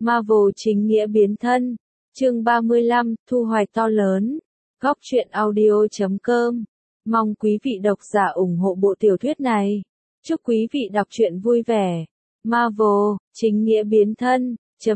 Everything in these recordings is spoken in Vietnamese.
Marvel chính nghĩa biến thân. Chương 35, thu hoạch to lớn. Góc truyện audio.com. Mong quý vị độc giả ủng hộ bộ tiểu thuyết này. Chúc quý vị đọc truyện vui vẻ. Marvel, chính nghĩa biến thân.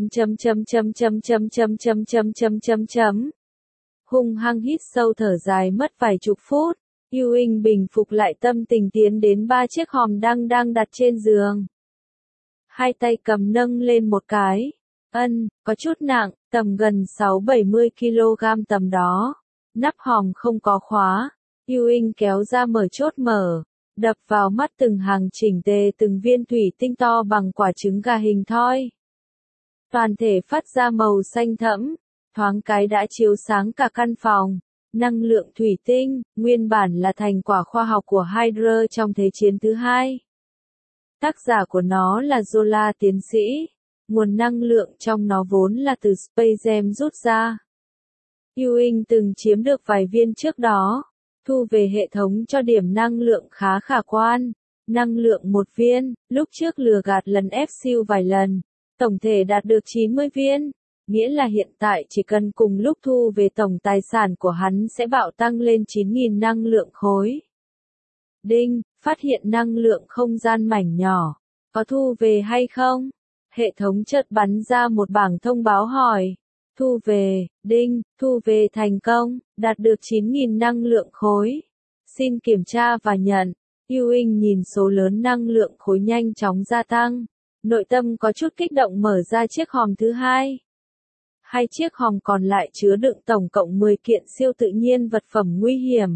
Hung hăng hít sâu thở dài mất vài chục phút. Ewing bình phục lại tâm tình tiến đến 3 chiếc hòm đang đặt trên giường. Hai tay cầm nâng lên một cái. Có chút nặng, tầm gần 6-70 kg tầm đó. Nắp hòm không có khóa. Ewing kéo ra mở chốt mở. Đập vào mắt từng hàng chỉnh tề từng viên thủy tinh to bằng quả trứng gà hình thoi. Toàn thể phát ra màu xanh thẫm, thoáng cái đã chiếu sáng cả căn phòng. Năng lượng thủy tinh, nguyên bản là thành quả khoa học của Hydra trong Thế chiến thứ hai. Tác giả của nó là Zola tiến sĩ. Nguồn năng lượng trong nó vốn là từ Space Jam rút ra. Ewing từng chiếm được vài viên trước đó. Thu về hệ thống cho điểm năng lượng khá khả quan. Năng lượng 1 viên, lúc trước lừa gạt lần ép siêu vài lần. Tổng thể đạt được 90 viên. Nghĩa là hiện tại chỉ cần cùng lúc thu về tổng tài sản của hắn sẽ bạo tăng lên 9.000 năng lượng khối. Đinh, phát hiện năng lượng không gian mảnh nhỏ. Có thu về hay không? Hệ thống chợt bắn ra một bảng thông báo hỏi. Thu về, đinh, thu về thành công, đạt được 9.000 năng lượng khối. Xin kiểm tra và nhận. Ewing nhìn số lớn năng lượng khối nhanh chóng gia tăng. Nội tâm có chút kích động mở ra chiếc hòm thứ hai. Hai chiếc hòm còn lại chứa đựng tổng cộng 10 kiện siêu tự nhiên vật phẩm nguy hiểm.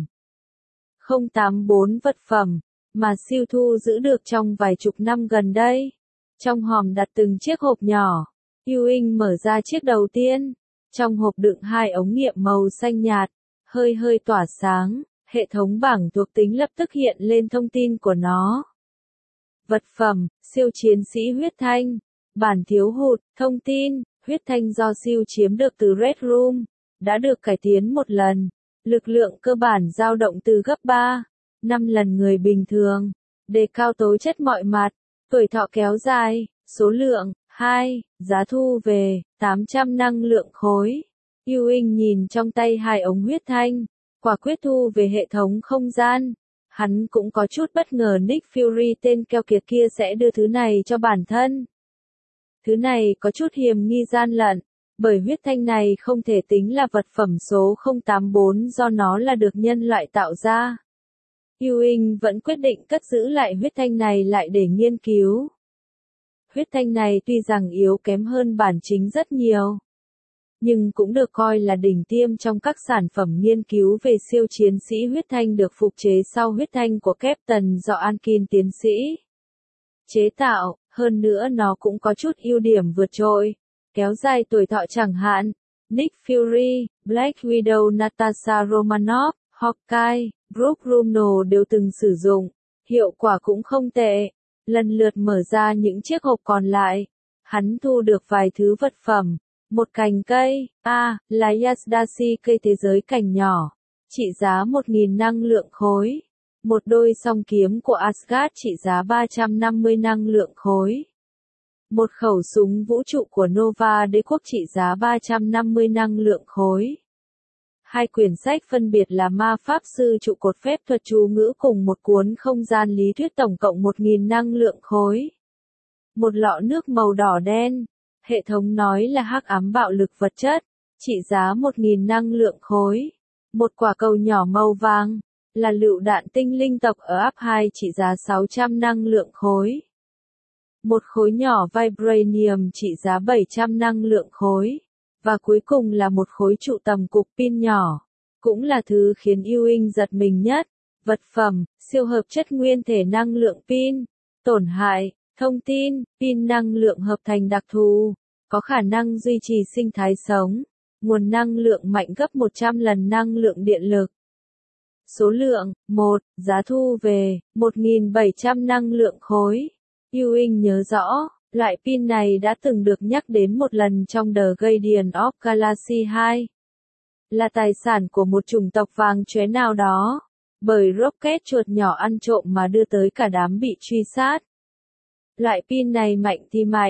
084 vật phẩm, mà siêu thu giữ được trong vài chục năm gần đây. Trong hòm đặt từng chiếc hộp nhỏ. Ewing mở ra chiếc đầu tiên. Trong hộp đựng 2 ống nghiệm màu xanh nhạt, hơi tỏa sáng. Hệ thống bảng thuộc tính lập tức hiện lên thông tin của nó. Vật phẩm, siêu chiến sĩ huyết thanh. Bản thiếu hụt, thông tin, huyết thanh do siêu chiếm được từ Red Room, đã được cải tiến một lần. Lực lượng cơ bản dao động từ gấp 5 lần người bình thường. Đề cao tố chất mọi mặt, tuổi thọ kéo dài, số lượng, 2, giá thu về, 800 năng lượng khối. Ewing nhìn trong tay 2 ống huyết thanh, quả quyết thu về hệ thống không gian. Hắn cũng có chút bất ngờ Nick Fury tên keo kiệt kia sẽ đưa thứ này cho bản thân. Thứ này có chút hiềm nghi gian lận, bởi huyết thanh này không thể tính là vật phẩm số 084 do nó là được nhân loại tạo ra. Ewing vẫn quyết định cất giữ lại huyết thanh này lại để nghiên cứu. Huyết thanh này tuy rằng yếu kém hơn bản chính rất nhiều, nhưng cũng được coi là đỉnh tiêm trong các sản phẩm nghiên cứu về siêu chiến sĩ huyết thanh được phục chế sau huyết thanh của Captain do Anakin tiến sĩ chế tạo. Hơn nữa nó cũng có chút ưu điểm vượt trội, kéo dài tuổi thọ chẳng hạn. Nick Fury, Black Widow, Natasha Romanoff, Hawkeye, Brooke Rumnall đều từng sử dụng, hiệu quả cũng không tệ. Lần lượt mở ra những chiếc hộp còn lại, hắn thu được vài thứ vật phẩm. Một cành cây, là Yasdashi cây thế giới cành nhỏ, trị giá 1.000 năng lượng khối. Một đôi song kiếm của Asgard trị giá 350 năng lượng khối. Một khẩu súng vũ trụ của Nova đế quốc trị giá 350 năng lượng khối. 2 quyển sách phân biệt là Ma Pháp Sư trụ cột phép thuật chú ngữ cùng một cuốn không gian lý thuyết tổng cộng 1.000 năng lượng khối. Một lọ nước màu đỏ đen. Hệ thống nói là hắc ám bạo lực vật chất, trị giá 1.000 năng lượng khối. Một quả cầu nhỏ màu vàng, là lựu đạn tinh linh tộc ở áp 2 trị giá 600 năng lượng khối. Một khối nhỏ vibranium trị giá 700 năng lượng khối. Và cuối cùng là một khối trụ tầm cục pin nhỏ. Cũng là thứ khiến Ewing giật mình nhất. Vật phẩm, siêu hợp chất nguyên thể năng lượng pin. Tổn hại, thông tin, pin năng lượng hợp thành đặc thù. Có khả năng duy trì sinh thái sống. Nguồn năng lượng mạnh gấp 100 lần năng lượng điện lực. Số lượng, 1, giá thu về, 1.700 năng lượng khối. Ewing nhớ rõ, loại pin này đã từng được nhắc đến một lần trong The Guardian of Galaxy 2. Là tài sản của một chủng tộc vàng chóe nào đó, bởi rocket chuột nhỏ ăn trộm mà đưa tới cả đám bị truy sát. Loại pin này mạnh thì mạnh,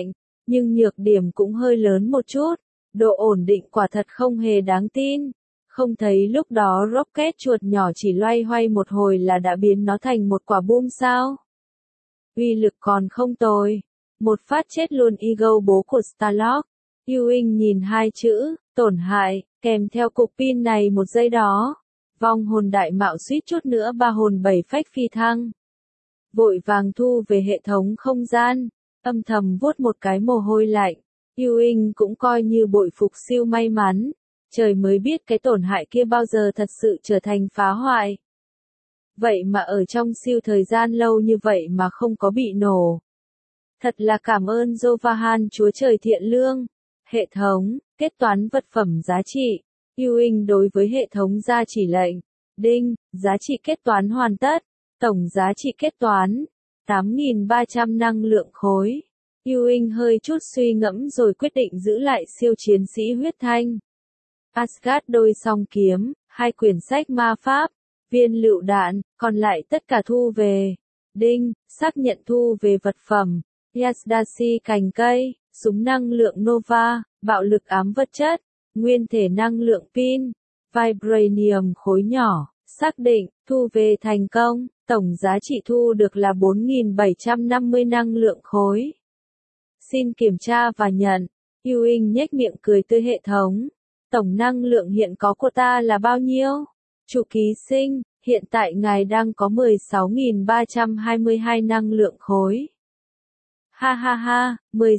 nhưng nhược điểm cũng hơi lớn một chút. Độ ổn định quả thật không hề đáng tin. Không thấy lúc đó rocket chuột nhỏ chỉ loay hoay một hồi là đã biến nó thành một quả bom sao? Uy lực còn không tồi. Một phát chết luôn Ego bố của Starlock. Ewing nhìn hai chữ, tổn hại, kèm theo cục pin này một giây đó. Vong hồn đại mạo suýt chút nữa ba hồn bảy phách phi thăng. Vội vàng thu về hệ thống không gian, âm thầm vuốt một cái mồ hôi lạnh. Ewing cũng coi như bội phục siêu may mắn. Trời mới biết cái tổn hại kia bao giờ thật sự trở thành phá hoại. Vậy mà ở trong siêu thời gian lâu như vậy mà không có bị nổ. Thật là cảm ơn Jovahan Chúa Trời thiện lương. Hệ thống, kết toán vật phẩm giá trị. Ewing đối với hệ thống ra chỉ lệnh. Đinh, giá trị kết toán hoàn tất. Tổng giá trị kết toán 8.300 năng lượng khối. Ewing hơi chút suy ngẫm rồi quyết định giữ lại siêu chiến sĩ huyết thanh. Asgard đôi song kiếm, 2 quyển sách ma pháp, viên lựu đạn, còn lại tất cả thu về. Đinh, xác nhận thu về vật phẩm. Yasdashi cành cây, súng năng lượng Nova, bạo lực ám vật chất, nguyên thể năng lượng pin, vibranium khối nhỏ, xác định, thu về thành công, tổng giá trị thu được là 4.750 năng lượng khối. Xin kiểm tra và nhận. Ewing nhếch miệng cười tươi hệ thống. Tổng năng lượng hiện có của ta là bao nhiêu? Chủ ký sinh, hiện tại ngài đang có 16.322 năng lượng khối. Ha ha ha,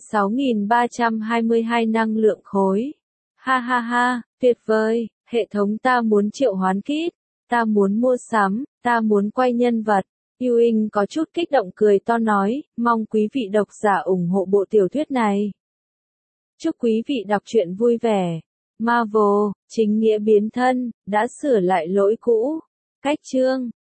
16.322 năng lượng khối. Ha ha ha, tuyệt vời, hệ thống ta muốn triệu hoán kit, ta muốn mua sắm, ta muốn quay nhân vật. Ewing có chút kích động cười to nói, mong quý vị độc giả ủng hộ bộ tiểu thuyết này. Chúc quý vị đọc truyện vui vẻ. Marvel, chính nghĩa biến thân, đã sửa lại lỗi cũ. Cách chương